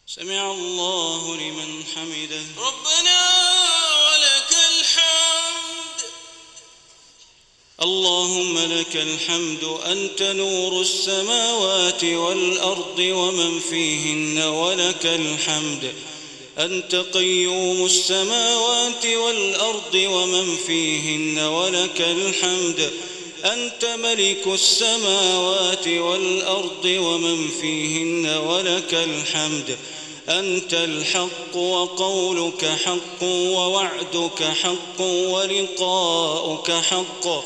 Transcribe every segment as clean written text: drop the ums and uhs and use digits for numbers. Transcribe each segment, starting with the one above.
سمع الله لمن حمده. ربنا ولك الحمد. اللهم لك الحمد أنت نور السماوات والأرض ومن فيهن، ولك الحمد أنت قيوم السماوات والأرض ومن فيهن، ولك الحمد أنت ملك السماوات والأرض ومن فيهن، ولك الحمد أنت الحق وقولك حق ووعدك حق ولقاؤك حق،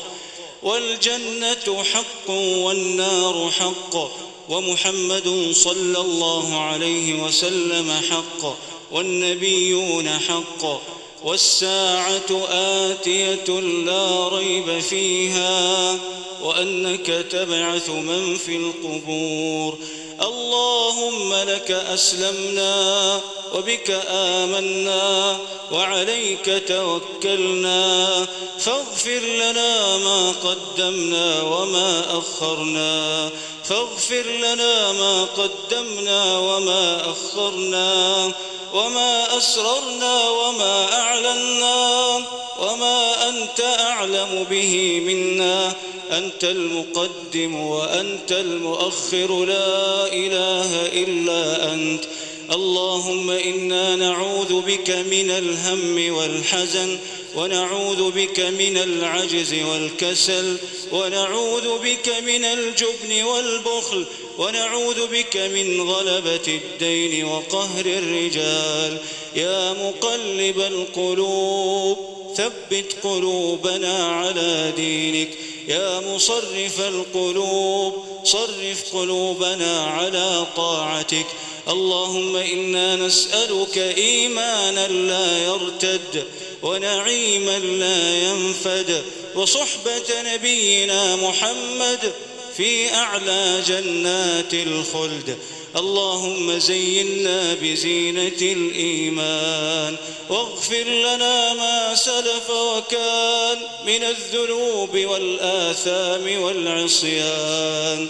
والجنة حق والنار حق، ومحمد صلى الله عليه وسلم حق، والنبيون حق، والساعة آتية لا ريب فيها، وأنك تبعث من في القبور. اللهم لك أسلمنا وبك آمنا وعليك توكلنا، فاغفر لنا ما قدمنا وما أخرنا، فاغفر لنا ما قدمنا وما أخرنا، وما أسررنا وما أعلنا، وما أنت أعلم به منا، أنت المقدم وأنت المؤخر، لا إله إلا أنت. اللهم إنا نعوذ بك من الهم والحزن، ونعوذ بك من العجز والكسل، ونعوذ بك من الجبن والبخل، ونعوذ بك من غلبة الدين وقهر الرجال. يا مقلب القلوب ثبت قلوبنا على دينك، يا مصرف القلوب صرف قلوبنا على طاعتك. اللهم إنا نسألك إيمانا لا يرتد، ونعيما لا ينفد، وصحبة نبينا محمد في أعلى جنات الخلد. اللهم زينا بزينة الإيمان، واغفر لنا ما سلف وكان من الذنوب والآثام والعصيان.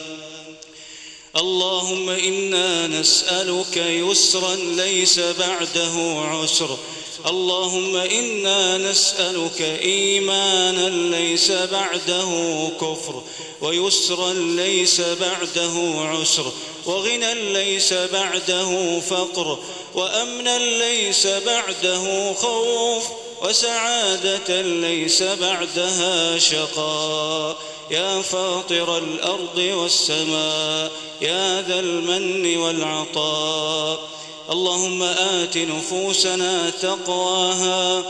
اللهم إنا نسألك يسرا ليس بعده عسر، اللهم إنا نسألك إيمانا ليس بعده كفر، ويسرا ليس بعده عسر، وغنى ليس بعده فقر، وأمنا ليس بعده خوف، وسعادة ليس بعدها شقاء. يا فاطر الأرض والسماء، يا ذا المن والعطاء، اللهم آت نفوسنا تقواها،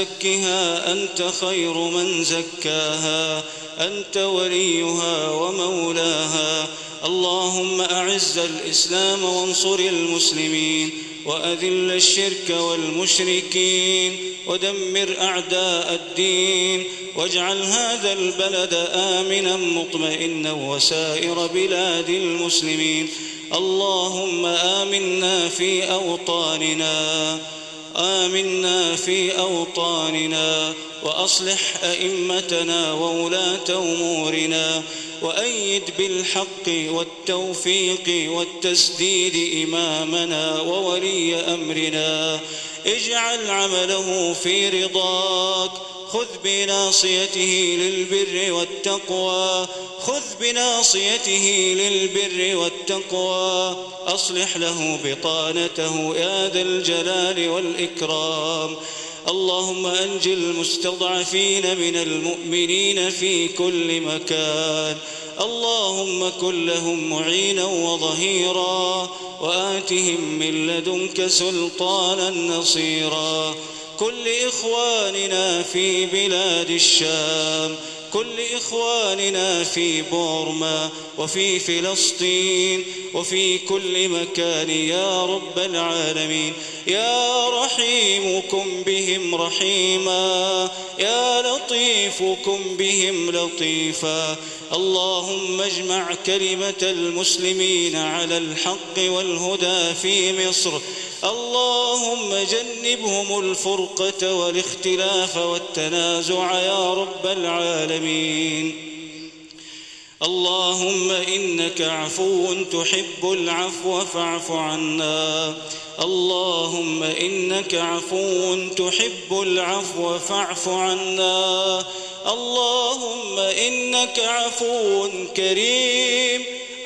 زكها أنت خير من زكاها، أنت وليها ومولاها. اللهم أعز الإسلام وانصر المسلمين، وأذل الشرك والمشركين، ودمر أعداء الدين، واجعل هذا البلد آمنا مطمئنا وسائر بلاد المسلمين. اللهم آمنا في أوطاننا، آمنا في أوطاننا، وأصلح أئمتنا وولاة أمورنا، وأيد بالحق والتوفيق والتسديد إمامنا وولي أمرنا، اجعل عمله في رضاك، خذ بناصيته للبر والتقوى، خذ بناصيته للبر والتقوى، أصلح له بطانته يا ذا الجلال والإكرام. اللهم أنج المستضعفين من المؤمنين في كل مكان، اللهم كن لهم معينا وظهيرا، وآتهم من لدنك سلطانا نصيرا. كل إخواننا في بلاد الشام، كل إخواننا في بورما وفي فلسطين وفي كل مكان يا رب العالمين. يا رحيم كن بهم رحيما، يا لطيف كن بهم لطيفا. اللهم اجمع كلمة المسلمين على الحق والهدى في مصر، اللهم جنبهم الفرقة والاختلاف والتنازع يا رب العالمين. اللهم إنك عفو تحب العفو فاعف عنا. اللهم إنك عفو تحب العفو فاعف عنا. اللهم إنك عفو كريم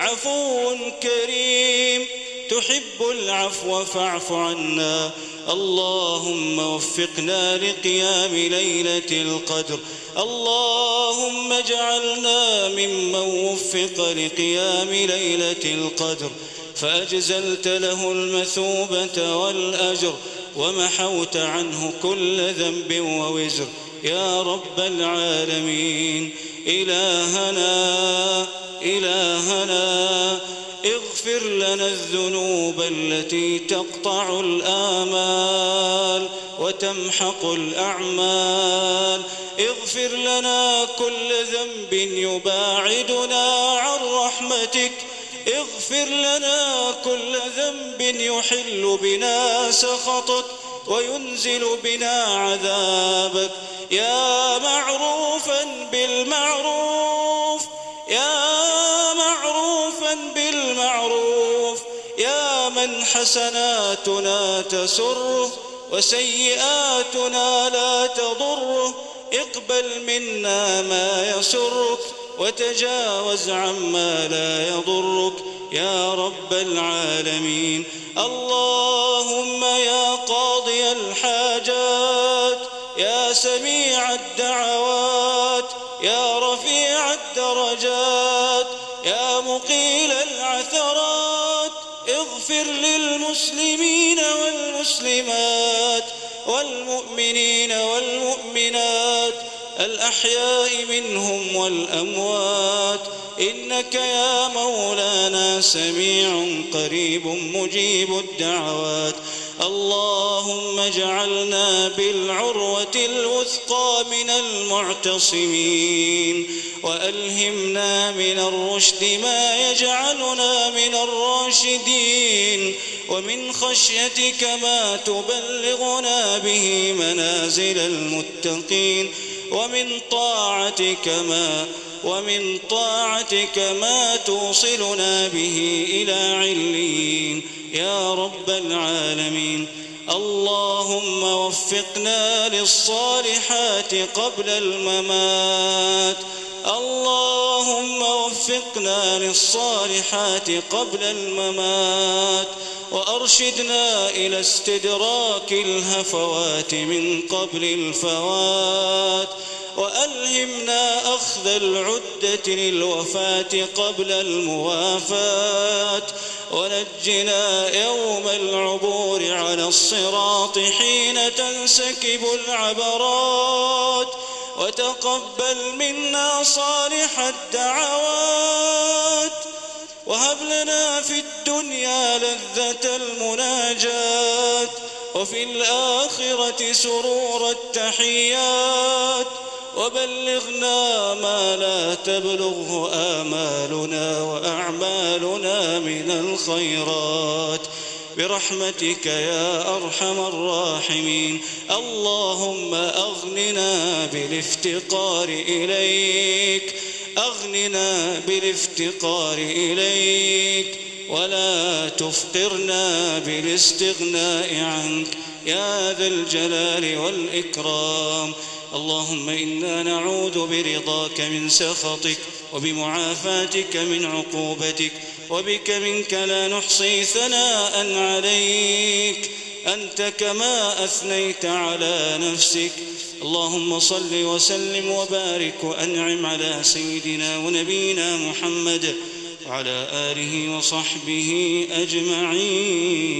تحب العفو فاعف عنا. اللهم وفقنا لقيام ليلة القدر. اللهم اجعلنا ممن وفق لقيام ليلة القدر فأجزلت له المثوبة والأجر ومحوت عنه كل ذنب ووزر يا رب العالمين. إلهنا اغفر لنا الذنوب التي تقطع الآمال وتمحق الأعمال. اغفر لنا كل ذنب يباعدنا عن رحمتك. اغفر لنا كل ذنب يحل بنا سخطك وينزل بنا عذابك. يا معروفا بالمعروف يا من حسناتنا تسره وسيئاتنا لا تضره. اقبل منا ما يسرك وتجاوز عما لا يضرك يا رب العالمين. اللهم يا قاضي الحاجات يا سميع الدعوات يا رفيع الدرجات يا مقيل العثرات اغفر للمسلمين والمسلمات والمؤمنين والمؤمنات الأحياء منهم والأموات إنك يا مولانا سميع قريب مجيب الدعوات. اللهم اجعلنا بالعروة الوثقى من المعتصمين وألهمنا من الرشد ما يجعلنا من الراشدين ومن خشيتك ما تبلغنا به منازل المتقين ومن طاعتك ما توصلنا به إلى عليين يا رب العالمين. اللهم وفقنا للصالحات قبل الممات. اللهم وفقنا للصالحات قبل الممات وأرشدنا إلى استدراك الهفوات من قبل الفوات وألهمنا أخذ العدة للوفاة قبل الموافاة ونجنا يوم العبور على الصراط حين تنسكب العبرات وتقبل منا صالح الدعوات وهب لنا في الدنيا لذة المناجاة وفي الآخرة سرور التحيات وبلغنا ما لا تبلغه آمالنا وأعمالنا من الخيرات برحمتك يا أرحم الراحمين. اللهم أغننا بالافتقار إليك ولا تفقرنا بالاستغناء عنك يا ذا الجلال والإكرام. اللهم إنا نعوذ برضاك من سخطك وبمعافاتك من عقوبتك وبك منك لا نحصي ثناء عليك أنت كما أثنيت على نفسك. اللهم صل وسلم وبارك وأنعم على سيدنا ونبينا محمد وعلى آله وصحبه أجمعين.